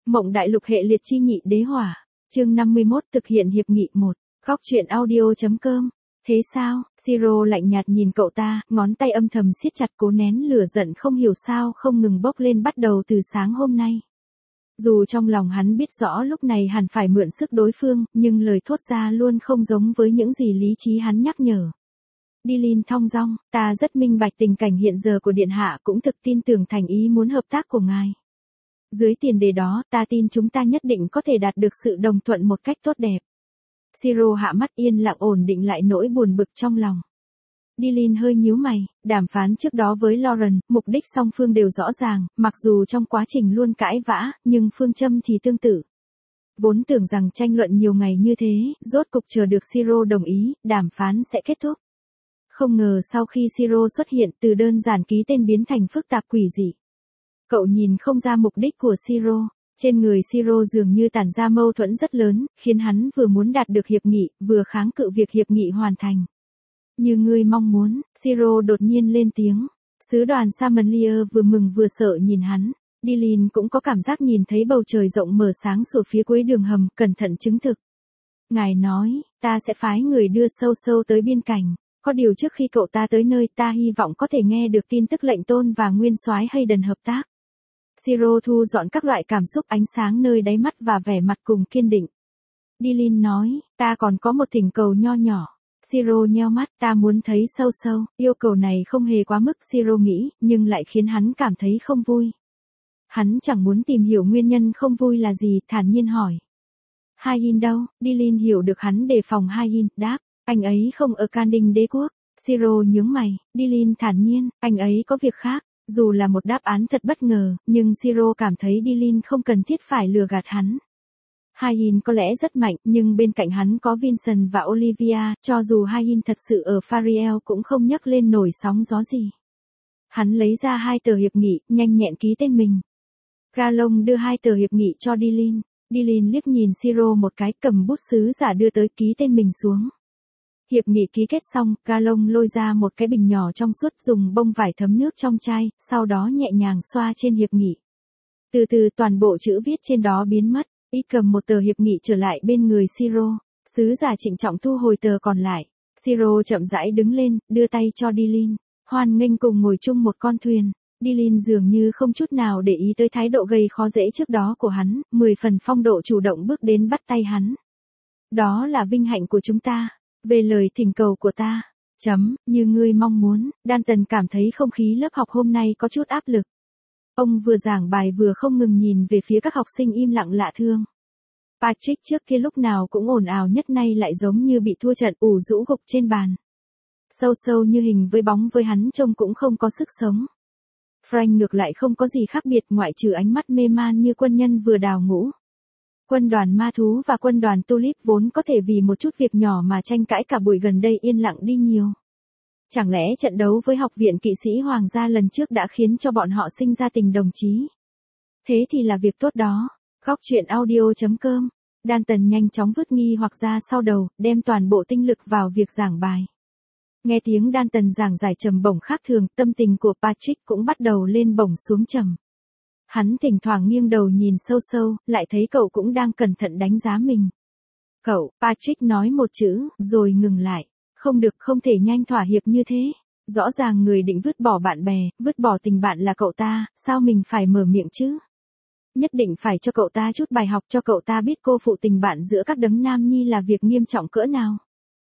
Mộng Đại Lục hệ liệt chi nhị đế hỏa. Chương 51 thực hiện hiệp nghị 1. Góc truyện audio.com. Thế sao? Siro lạnh nhạt nhìn cậu ta, ngón tay âm thầm siết chặt cố nén lửa giận không hiểu sao không ngừng bốc lên bắt đầu từ sáng hôm nay. Dù trong lòng hắn biết rõ lúc này hẳn phải mượn sức đối phương, nhưng lời thốt ra luôn không giống với những gì lý trí hắn nhắc nhở. Dilin thong dong, ta rất minh bạch tình cảnh hiện giờ của Điện Hạ cũng thực tin tưởng thành ý muốn hợp tác của ngài. Dưới tiền đề đó, ta tin chúng ta nhất định có thể đạt được sự đồng thuận một cách tốt đẹp. Siro hạ mắt yên lặng ổn định lại nỗi buồn bực trong lòng. Dilin hơi nhíu mày, đàm phán trước đó với Lauren, mục đích song phương đều rõ ràng, mặc dù trong quá trình luôn cãi vã, nhưng phương châm thì tương tự. Vốn tưởng rằng tranh luận nhiều ngày như thế, rốt cục chờ được Siro đồng ý, đàm phán sẽ kết thúc. Không ngờ sau khi Siro xuất hiện từ đơn giản ký tên biến thành phức tạp quỷ dị. Cậu nhìn không ra mục đích của Siro. Trên người Siro dường như tản ra mâu thuẫn rất lớn, khiến hắn vừa muốn đạt được hiệp nghị, vừa kháng cự việc hiệp nghị hoàn thành. Như ngươi mong muốn, Siro đột nhiên lên tiếng. Sứ đoàn Samanlier vừa mừng vừa sợ nhìn hắn. Dilin cũng có cảm giác nhìn thấy bầu trời rộng mở sáng sủa phía cuối đường hầm, cẩn thận chứng thực. Ngài nói, ta sẽ phái người đưa sâu sâu tới biên cảnh. Có điều trước khi cậu ta tới nơi ta hy vọng có thể nghe được tin tức lệnh tôn và nguyên soái Hayden hợp tác. Siro thu dọn các loại cảm xúc ánh sáng nơi đáy mắt và vẻ mặt cùng kiên định. Dilin nói, ta còn có một thỉnh cầu nho nhỏ. Siro nheo mắt, ta muốn thấy sâu sâu. Yêu cầu này không hề quá mức Siro nghĩ, nhưng lại khiến hắn cảm thấy không vui. Hắn chẳng muốn tìm hiểu nguyên nhân không vui là gì, thản nhiên hỏi. Hayin đâu? Dilin hiểu được hắn đề phòng Hayin, đáp, anh ấy không ở Can Đinh Đế Quốc. Siro nhướng mày, Dilin thản nhiên, anh ấy có việc khác. Dù là một đáp án thật bất ngờ, nhưng Siro cảm thấy Dilin không cần thiết phải lừa gạt hắn. Hayin có lẽ rất mạnh, nhưng bên cạnh hắn có Vincent và Olivia, cho dù Hayin thật sự ở Fariel cũng không nhấc lên nổi sóng gió gì. Hắn lấy ra 2 tờ hiệp nghị, nhanh nhẹn ký tên mình. Galong đưa 2 tờ hiệp nghị cho Dilin. Dilin liếc nhìn Siro một cái, cầm bút sứ giả đưa tới ký tên mình xuống. Hiệp nghị ký kết xong, Galong lôi ra một cái bình nhỏ trong suốt dùng bông vải thấm nước trong chai, sau đó nhẹ nhàng xoa trên hiệp nghị. Từ từ toàn bộ chữ viết trên đó biến mất, y cầm một tờ hiệp nghị trở lại bên người Siro. Sứ giả trịnh trọng thu hồi tờ còn lại. Siro chậm rãi đứng lên, đưa tay cho Dilin. Hoan nghênh cùng ngồi chung một con thuyền. Dilin dường như không chút nào để ý tới thái độ gây khó dễ trước đó của hắn, 10 phần phong độ chủ động bước đến bắt tay hắn. Đó là vinh hạnh của chúng ta. Về lời thỉnh cầu của ta, như ngươi mong muốn, Danton cảm thấy không khí lớp học hôm nay có chút áp lực. Ông vừa giảng bài vừa không ngừng nhìn về phía các học sinh im lặng lạ thương. Patrick trước kia lúc nào cũng ồn ào nhất nay lại giống như bị thua trận ủ rũ gục trên bàn. Sâu sâu như hình với bóng với hắn trông cũng không có sức sống. Frank ngược lại không có gì khác biệt ngoại trừ ánh mắt mê man như quân nhân vừa đào ngũ. Quân đoàn ma thú và quân đoàn Tulip vốn có thể vì một chút việc nhỏ mà tranh cãi cả buổi gần đây yên lặng đi nhiều. Chẳng lẽ trận đấu với học viện kỵ sĩ Hoàng gia lần trước đã khiến cho bọn họ sinh ra tình đồng chí? Thế thì là việc tốt đó. Góc truyện audio.com. Danton nhanh chóng vứt nghi hoặc ra sau đầu, đem toàn bộ tinh lực vào việc giảng bài. Nghe tiếng Danton giảng giải trầm bổng khác thường, tâm tình của Patrick cũng bắt đầu lên bổng xuống trầm. Hắn thỉnh thoảng nghiêng đầu nhìn sâu sâu, lại thấy cậu cũng đang cẩn thận đánh giá mình. Cậu, Patrick nói một chữ, rồi ngừng lại. Không được, không thể nhanh thỏa hiệp như thế. Rõ ràng người định vứt bỏ bạn bè, vứt bỏ tình bạn là cậu ta, sao mình phải mở miệng chứ? Nhất định phải cho cậu ta chút bài học cho cậu ta biết cô phụ tình bạn giữa các đấng nam nhi là việc nghiêm trọng cỡ nào.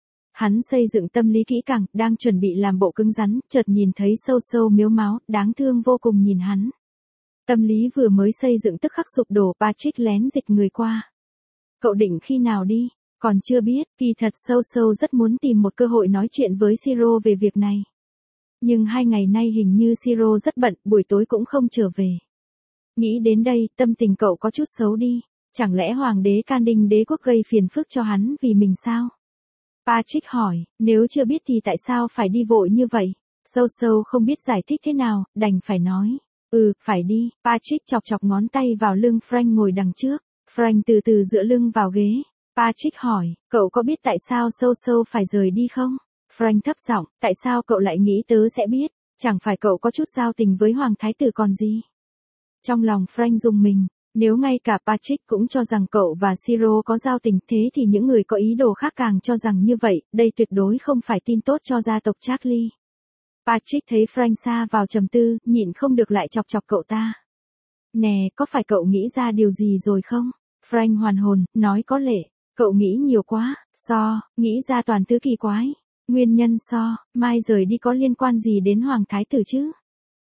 Hắn xây dựng tâm lý kỹ càng, đang chuẩn bị làm bộ cứng rắn, chợt nhìn thấy sâu sâu miếu máu, đáng thương vô cùng nhìn hắn. Tâm lý vừa mới xây dựng tức khắc sụp đổ, Patrick lén dịch người qua. Cậu định khi nào đi? Còn chưa biết, kỳ thật sâu sâu rất muốn tìm một cơ hội nói chuyện với Siro về việc này. Nhưng 2 ngày nay hình như Siro rất bận, buổi tối cũng không trở về. Nghĩ đến đây, tâm tình cậu có chút xấu đi. Chẳng lẽ Hoàng đế Can Đinh Đế Quốc gây phiền phức cho hắn vì mình sao? Patrick hỏi, nếu chưa biết thì tại sao phải đi vội như vậy? Sâu sâu không biết giải thích thế nào, đành phải nói. Phải đi. Patrick chọc chọc ngón tay vào lưng Frank ngồi đằng trước. Frank từ từ dựa lưng vào ghế. Patrick hỏi, cậu có biết tại sao sâu sâu phải rời đi không? Frank thấp giọng, tại sao cậu lại nghĩ tớ sẽ biết? Chẳng phải cậu có chút giao tình với Hoàng Thái tử còn gì? Trong lòng Frank rùng mình, Nếu ngay cả Patrick cũng cho rằng cậu và Siro có giao tình thế thì những người có ý đồ khác càng cho rằng như vậy, đây tuyệt đối không phải tin tốt cho gia tộc Charlie. Patrick thấy Frank sa vào trầm tư, nhịn không được lại chọc chọc cậu ta. Nè, có phải cậu nghĩ ra điều gì rồi không? Frank hoàn hồn, nói có lệ. Cậu nghĩ nhiều quá, nghĩ ra toàn thứ kỳ quái. Nguyên nhân Mai rời đi có liên quan gì đến Hoàng Thái Tử chứ?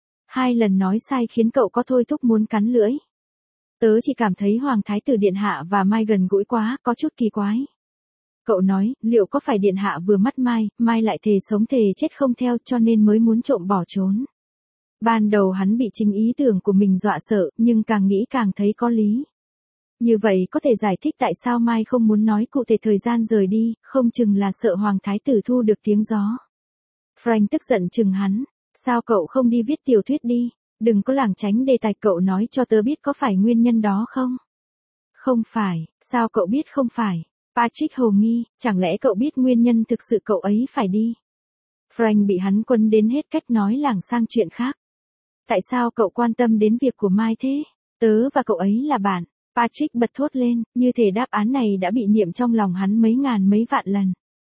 2 lần nói sai khiến cậu có thôi thúc muốn cắn lưỡi. Tớ chỉ cảm thấy Hoàng Thái Tử Điện Hạ và Mai gần gũi quá, có chút kỳ quái. Cậu nói, liệu có phải Điện Hạ vừa mắt Mai lại thề sống thề chết không theo cho nên mới muốn trộm bỏ trốn. Ban đầu hắn bị chính ý tưởng của mình dọa sợ, nhưng càng nghĩ càng thấy có lý. Như vậy có thể giải thích tại sao Mai không muốn nói cụ thể thời gian rời đi, không chừng là sợ Hoàng Thái Tử thu được tiếng gió. Frank tức giận chừng hắn, sao cậu không đi viết tiểu thuyết đi, đừng có lảng tránh đề tài, cậu nói cho tớ biết có phải nguyên nhân đó không? Không phải, sao cậu biết không phải? Patrick hồ nghi, chẳng lẽ cậu biết nguyên nhân thực sự cậu ấy phải đi? Frank bị hắn quấn đến hết cách nói lảng sang chuyện khác. Tại sao cậu quan tâm đến việc của Mai thế? Tớ và cậu ấy là bạn. Patrick bật thốt lên, như thể đáp án này đã bị niệm trong lòng hắn mấy ngàn mấy vạn lần.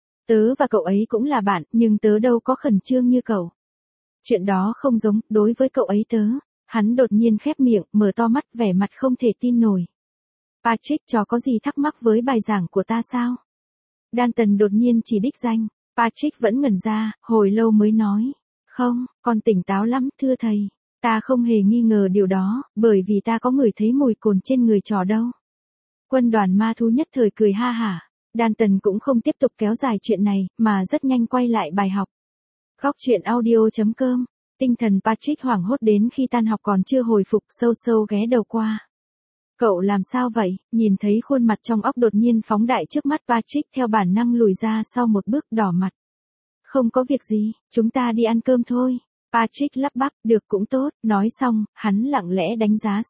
Tớ và cậu ấy cũng là bạn, nhưng tớ đâu có khẩn trương như cậu. Chuyện đó không giống, đối với cậu ấy tớ. Hắn đột nhiên khép miệng, mở to mắt, vẻ mặt không thể tin nổi. Patrick trò có gì thắc mắc với bài giảng của ta sao? Danton đột nhiên chỉ đích danh. Patrick vẫn ngẩn ra, hồi lâu mới nói. Không, con tỉnh táo lắm, thưa thầy. Ta không hề nghi ngờ điều đó, bởi vì ta có ngửi thấy mùi cồn trên người trò đâu. Quân đoàn ma thú nhất thời cười ha hả. Danton cũng không tiếp tục kéo dài chuyện này, mà rất nhanh quay lại bài học. Góc truyện audio.com. Tinh thần Patrick hoảng hốt đến khi tan học còn chưa hồi phục, sâu ghé đầu qua. Cậu làm sao vậy? Nhìn thấy khuôn mặt trong óc đột nhiên phóng đại trước mắt, Patrick theo bản năng lùi ra sau một bước, đỏ mặt. Không có việc gì, chúng ta đi ăn cơm thôi. Patrick lắp bắp, được cũng tốt, nói xong, hắn lặng lẽ đánh giá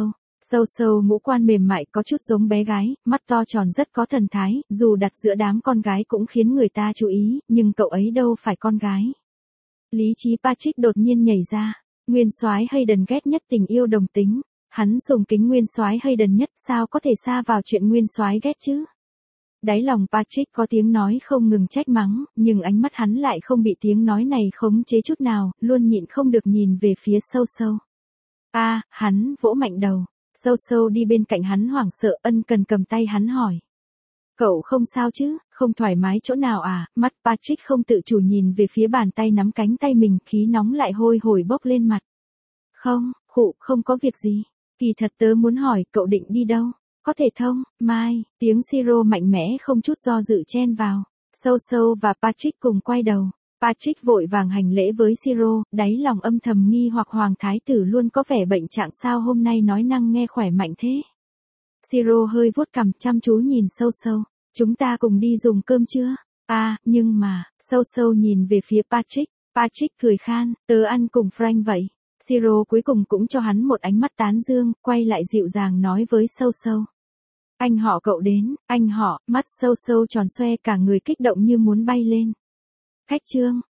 Sâu ngũ quan mềm mại có chút giống bé gái, mắt to tròn rất có thần thái, dù đặt giữa đám con gái cũng khiến người ta chú ý, nhưng cậu ấy đâu phải con gái. Lý trí Patrick đột nhiên nhảy ra, nguyên soái Hayden ghét nhất tình yêu đồng tính, hắn sùng kính nguyên soái Hayden nhất, sao có thể xa vào chuyện nguyên soái ghét chứ? Đáy lòng Patrick có tiếng nói không ngừng trách mắng, nhưng ánh mắt hắn lại không bị tiếng nói này khống chế chút nào, luôn nhịn không được nhìn về phía Sâu. Hắn vỗ mạnh đầu. Sâu đi bên cạnh hắn hoảng sợ, ân cần cầm tay hắn hỏi. Cậu không sao chứ, không thoải mái chỗ nào à? Mắt Patrick không tự chủ nhìn về phía bàn tay nắm cánh tay mình, khí nóng lại hôi hổi bốc lên mặt. Không có việc gì. Kỳ thật tớ muốn hỏi, cậu định đi đâu? Có thể thông, Mai, tiếng Siro mạnh mẽ không chút do dự chen vào. Sâu và Patrick cùng quay đầu. Patrick vội vàng hành lễ với Siro, đáy lòng âm thầm nghi hoặc Hoàng Thái Tử luôn có vẻ bệnh trạng, sao hôm nay nói năng nghe khỏe mạnh thế. Siro hơi vuốt cằm chăm chú nhìn Sâu. Chúng ta cùng đi dùng cơm chưa? Nhưng mà, Sâu nhìn về phía Patrick. Patrick cười khan, tớ ăn cùng Frank vậy. Siro cuối cùng cũng cho hắn một ánh mắt tán dương, quay lại dịu dàng nói với Sâu. Anh họ cậu đến, anh họ, mắt Sâu tròn xoe, cả người kích động như muốn bay lên. Khách trương,